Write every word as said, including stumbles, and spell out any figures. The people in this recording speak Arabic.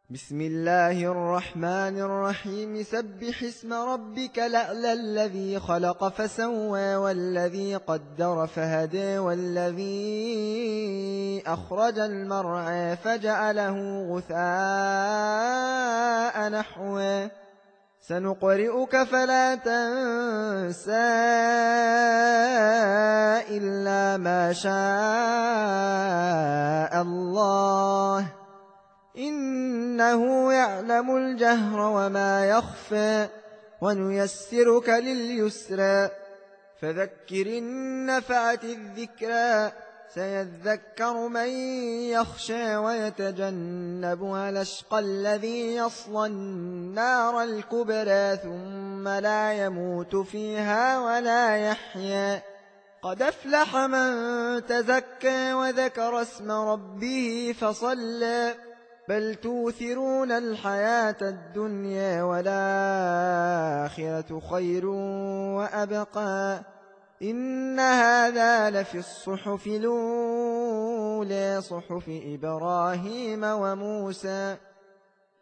بسم الله الرحمن الرحيم سبح اسم ربك الأعلى الذي خلق فسوى والذي قدر فهدى والذي أخرج المرعى فجعله غثاء نحوه سنقرئك فلا تنسى إلا ما شاء الله إنه يعلم الجهر وما يخفى ونيسرك لليسرى فذكر إن نفعت الذكرى سيذكر من يخشى ويتجنبها الأشقى الذي يصلى النار الكبرى ثم لا يموت فيها ولا يحيا قد أفلح من تزكى وذكر اسم ربه فصلى بل توثرون الحياة الدنيا والآخرة خير وأبقى إن هذا لفي الصحف الأولى صحف إبراهيم وموسى